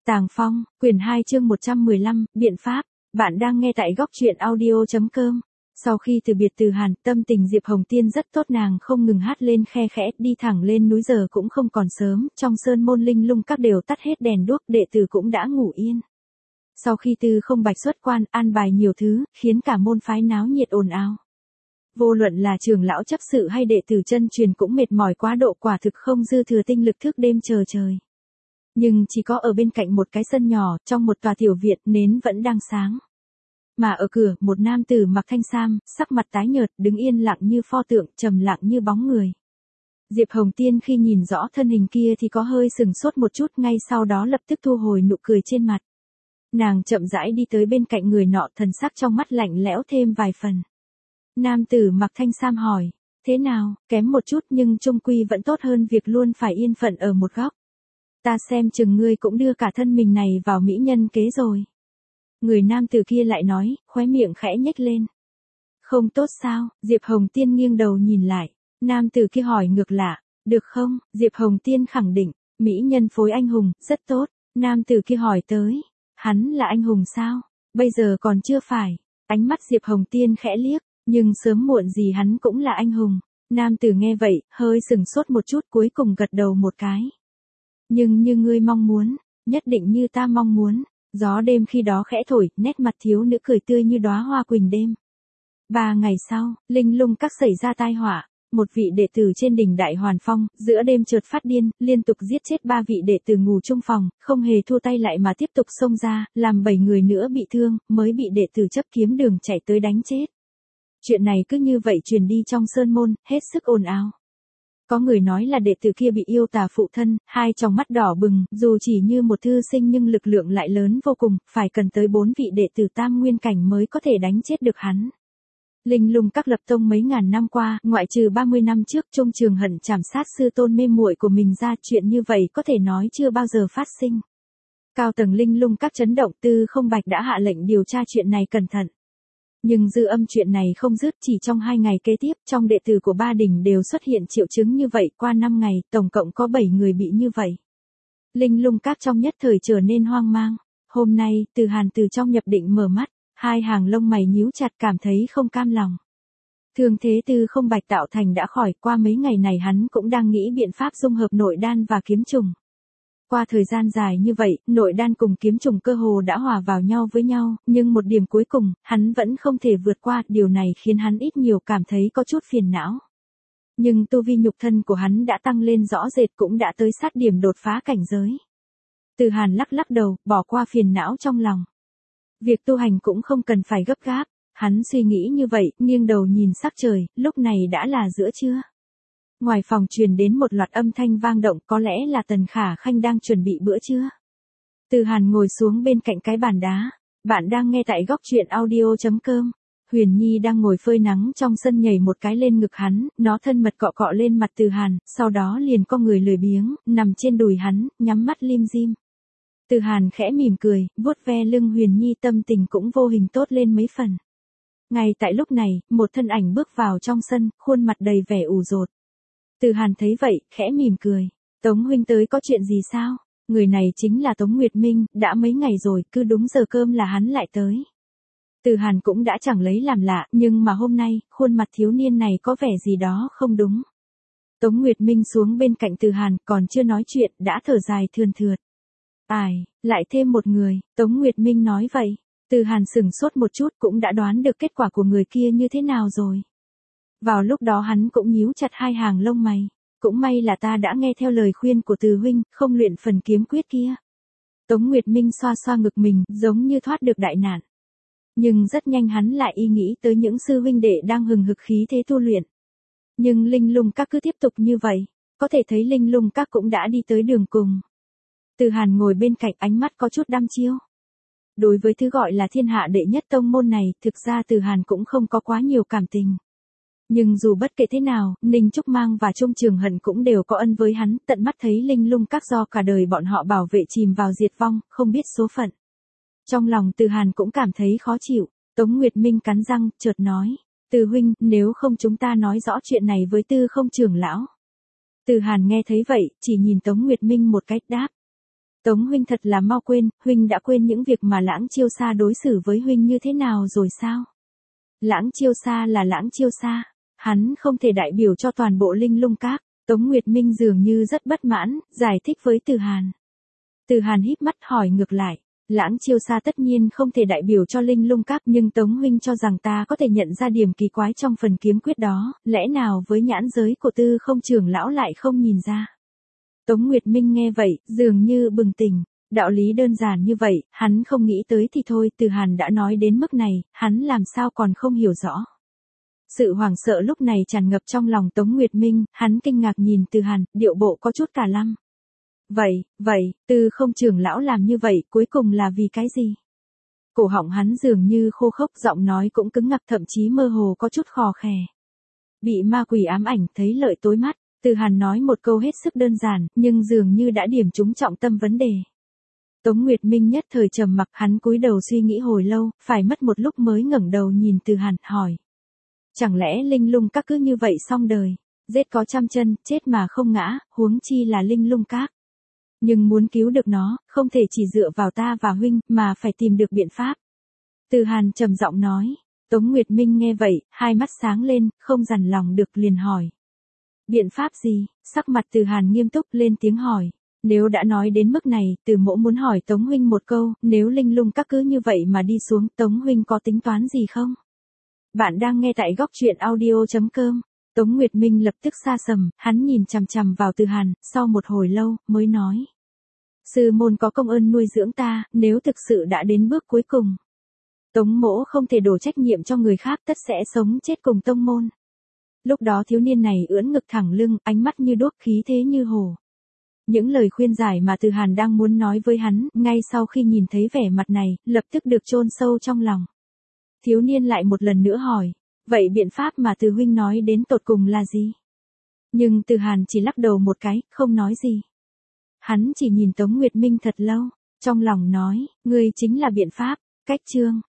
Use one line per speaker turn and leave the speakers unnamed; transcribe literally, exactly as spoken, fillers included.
Tàng Phong, quyển hai chương một trăm mười lăm, biện pháp. Bạn đang nghe tại góc truyện audio.com. Sau khi từ biệt Từ Hàn, tâm tình Diệp Hồng Tiên rất tốt, nàng không ngừng hát lên khe khẽ, đi thẳng lên núi. Giờ cũng không còn sớm, trong sơn môn linh lung các đều tắt hết đèn đuốc, đệ tử cũng đã ngủ yên. Sau khi Tư Không Bạch xuất quan, an bài nhiều thứ, khiến cả môn phái náo nhiệt ồn ào. Vô luận là trưởng lão chấp sự hay đệ tử chân truyền cũng mệt mỏi quá độ, quả thực không dư thừa tinh lực thức đêm chờ trời. Nhưng chỉ có ở bên cạnh một cái sân nhỏ, trong một tòa tiểu viện, nến vẫn đang sáng. Mà ở cửa, một nam tử mặc thanh sam, sắc mặt tái nhợt, đứng yên lặng như pho tượng, trầm lặng như bóng người. Diệp Hồng Tiên khi nhìn rõ thân hình kia thì có hơi sừng sốt một chút, ngay sau đó lập tức thu hồi nụ cười trên mặt. Nàng chậm rãi đi tới bên cạnh người nọ, thần sắc trong mắt lạnh lẽo thêm vài phần. Nam tử mặc thanh sam hỏi, thế nào, kém một chút nhưng chung quy vẫn tốt hơn việc luôn phải yên phận ở một góc. Ta xem chừng ngươi cũng đưa cả thân mình này vào mỹ nhân kế rồi. Người nam tử kia lại nói, khóe miệng khẽ nhếch lên. Không tốt sao? Diệp Hồng Tiên nghiêng đầu nhìn lại. Nam tử kia hỏi ngược lại, được không? Diệp Hồng Tiên khẳng định, mỹ nhân phối anh hùng, rất tốt. Nam tử kia hỏi tới, hắn là anh hùng sao? Bây giờ còn chưa phải. Ánh mắt Diệp Hồng Tiên khẽ liếc, nhưng sớm muộn gì hắn cũng là anh hùng. Nam tử nghe vậy, hơi sừng sốt một chút, cuối cùng gật đầu một cái. Nhưng như ngươi mong muốn, nhất định như ta mong muốn. Gió đêm khi đó khẽ thổi, nét mặt thiếu nữ cười tươi như đóa hoa quỳnh đêm. Ba ngày sau, linh lung các xảy ra tai họa. Một vị đệ tử trên đỉnh Đại Hoàn Phong, giữa đêm chợt phát điên, liên tục giết chết ba vị đệ tử ngủ chung phòng, không hề thua tay lại mà tiếp tục xông ra, làm bảy người nữa bị thương, mới bị đệ tử chấp kiếm đường chạy tới đánh chết. Chuyện này cứ như vậy truyền đi trong sơn môn, hết sức ồn ào. Có người nói là đệ tử kia bị yêu tà phụ thân, hai tròng mắt đỏ bừng, dù chỉ như một thư sinh nhưng lực lượng lại lớn vô cùng, phải cần tới bốn vị đệ tử tam nguyên cảnh mới có thể đánh chết được hắn. Linh lung các lập tông mấy ngàn năm qua, ngoại trừ ba mươi năm trước Trung Trường Hận trảm sát sư tôn mê muội của mình ra, chuyện như vậy có thể nói chưa bao giờ phát sinh. Cao tầng linh lung các chấn động, Tư Không Bạch đã hạ lệnh điều tra chuyện này cẩn thận. Nhưng dư âm chuyện này không dứt, chỉ trong hai ngày kế tiếp, trong đệ tử của ba đỉnh đều xuất hiện triệu chứng như vậy, qua năm ngày, tổng cộng có bảy người bị như vậy. Linh lung các trong nhất thời trở nên hoang mang. Hôm nay, Từ Hàn từ trong nhập định mở mắt, hai hàng lông mày nhíu chặt, cảm thấy không cam lòng. Thương thế Tư Không Bạch tạo thành đã khỏi, qua mấy ngày này hắn cũng đang nghĩ biện pháp dung hợp nội đan và kiếm trùng. Qua thời gian dài như vậy, nội đan cùng kiếm trùng cơ hồ đã hòa vào nhau với nhau, nhưng một điểm cuối cùng, hắn vẫn không thể vượt qua, điều này khiến hắn ít nhiều cảm thấy có chút phiền não. Nhưng tu vi nhục thân của hắn đã tăng lên rõ rệt, cũng đã tới sát điểm đột phá cảnh giới. Từ Hàn lắc lắc đầu, bỏ qua phiền não trong lòng. Việc tu hành cũng không cần phải gấp gáp, hắn suy nghĩ như vậy, nghiêng đầu nhìn sắc trời, lúc này đã là giữa trưa. Ngoài phòng truyền đến một loạt âm thanh vang động, có lẽ là Tần Khả Khanh đang chuẩn bị bữa trưa. Từ Hàn ngồi xuống bên cạnh cái bàn đá. Bạn đang nghe tại góc truyện audio.com. Huyền Nhi đang ngồi phơi nắng trong sân, nhảy một cái lên ngực hắn, nó thân mật cọ cọ lên mặt Từ Hàn, sau đó liền co người lười biếng, nằm trên đùi hắn, nhắm mắt lim dim. Từ Hàn khẽ mỉm cười, vuốt ve lưng Huyền Nhi, tâm tình cũng vô hình tốt lên mấy phần. Ngay tại lúc này, một thân ảnh bước vào trong sân, khuôn mặt đầy vẻ ủ rột. Từ Hàn thấy vậy, khẽ mỉm cười. Tống huynh tới có chuyện gì sao? Người này chính là Tống Nguyệt Minh, đã mấy ngày rồi, cứ đúng giờ cơm là hắn lại tới. Từ Hàn cũng đã chẳng lấy làm lạ, nhưng mà hôm nay, khuôn mặt thiếu niên này có vẻ gì đó không đúng. Tống Nguyệt Minh xuống bên cạnh Từ Hàn, còn chưa nói chuyện, đã thở dài thườn thượt. Ai, lại thêm một người, Tống Nguyệt Minh nói vậy. Từ Hàn sững sốt một chút, cũng đã đoán được kết quả của người kia như thế nào rồi. Vào lúc đó hắn cũng nhíu chặt hai hàng lông mày. Cũng may là ta đã nghe theo lời khuyên của Từ huynh, không luyện phần kiếm quyết kia. Tống Nguyệt Minh xoa xoa ngực mình, giống như thoát được đại nạn. Nhưng rất nhanh hắn lại ý nghĩ tới những sư huynh đệ đang hừng hực khí thế tu luyện. Nhưng linh lung các cứ tiếp tục như vậy, có thể thấy linh lung các cũng đã đi tới đường cùng. Từ Hàn ngồi bên cạnh, ánh mắt có chút đăm chiêu. Đối với thứ gọi là thiên hạ đệ nhất tông môn này, thực ra Từ Hàn cũng không có quá nhiều cảm tình. Nhưng dù bất kể thế nào, Ninh Trúc Mang và Trung Trường Hận cũng đều có ân với hắn, tận mắt thấy linh lung các do cả đời bọn họ bảo vệ chìm vào diệt vong, không biết số phận. Trong lòng Từ Hàn cũng cảm thấy khó chịu. Tống Nguyệt Minh cắn răng, chợt nói, Từ huynh, nếu không chúng ta nói rõ chuyện này với Tư Không trưởng lão. Từ Hàn nghe thấy vậy, chỉ nhìn Tống Nguyệt Minh một cách đáp. Tống huynh thật là mau quên, huynh đã quên những việc mà Lãng Chiêu Sa đối xử với huynh như thế nào rồi sao? Lãng Chiêu Sa là Lãng Chiêu Sa, hắn không thể đại biểu cho toàn bộ Linh Lung Các. Tống Nguyệt Minh dường như rất bất mãn, giải thích với Từ Hàn. Từ Hàn híp mắt hỏi ngược lại, Lãng Chiêu Sa tất nhiên không thể đại biểu cho Linh Lung Các, nhưng Tống huynh cho rằng ta có thể nhận ra điểm kỳ quái trong phần kiếm quyết đó, lẽ nào với nhãn giới của Tư Không trưởng lão lại không nhìn ra? Tống Nguyệt Minh nghe vậy, dường như bừng tỉnh, đạo lý đơn giản như vậy, hắn không nghĩ tới thì thôi, Từ Hàn đã nói đến mức này, hắn làm sao còn không hiểu rõ. Sự hoảng sợ lúc này tràn ngập trong lòng Tống Nguyệt Minh, hắn kinh ngạc nhìn Từ Hàn, điệu bộ có chút cả lăm. Vậy, vậy, Tư Không trưởng lão làm như vậy cuối cùng là vì cái gì? Cổ họng hắn dường như khô khốc, giọng nói cũng cứng ngắc, thậm chí mơ hồ có chút khò khè. Bị ma quỷ ám ảnh, thấy lợi tối mắt, Từ Hàn nói một câu hết sức đơn giản, nhưng dường như đã điểm trúng trọng tâm vấn đề. Tống Nguyệt Minh nhất thời trầm mặc, hắn cúi đầu suy nghĩ hồi lâu, phải mất một lúc mới ngẩng đầu nhìn Từ Hàn, hỏi. Chẳng lẽ Linh Lung Các cứ như vậy xong đời, giết có trăm chân, chết mà không ngã, huống chi là Linh Lung Các. Nhưng muốn cứu được nó, không thể chỉ dựa vào ta và huynh, mà phải tìm được biện pháp. Từ Hàn trầm giọng nói. Tống Nguyệt Minh nghe vậy, hai mắt sáng lên, không dằn lòng được liền hỏi. Biện pháp gì? Sắc mặt Từ Hàn nghiêm túc lên tiếng hỏi. Nếu đã nói đến mức này, Từ mỗ muốn hỏi Tống huynh một câu, nếu Linh Lung Các cứ như vậy mà đi xuống, Tống huynh có tính toán gì không? Bạn đang nghe tại góc truyện audio chấm com. Tống Nguyệt Minh lập tức sa sầm, hắn nhìn chằm chằm vào Từ Hàn, sau một hồi lâu, mới nói. Sư môn có công ơn nuôi dưỡng ta, nếu thực sự đã đến bước cuối cùng. Tống mỗ không thể đổ trách nhiệm cho người khác, tất sẽ sống chết cùng tông môn. Lúc đó thiếu niên này ưỡn ngực thẳng lưng, ánh mắt như đuốc, khí thế như hổ. Những lời khuyên giải mà Từ Hàn đang muốn nói với hắn, ngay sau khi nhìn thấy vẻ mặt này, lập tức được chôn sâu trong lòng. Thiếu niên lại một lần nữa hỏi, vậy biện pháp mà Từ huynh nói đến tột cùng là gì? Nhưng Từ Hàn chỉ lắc đầu một cái, không nói gì. Hắn chỉ nhìn Tống Nguyệt Minh thật lâu, trong lòng nói, ngươi chính là biện pháp. Cách chương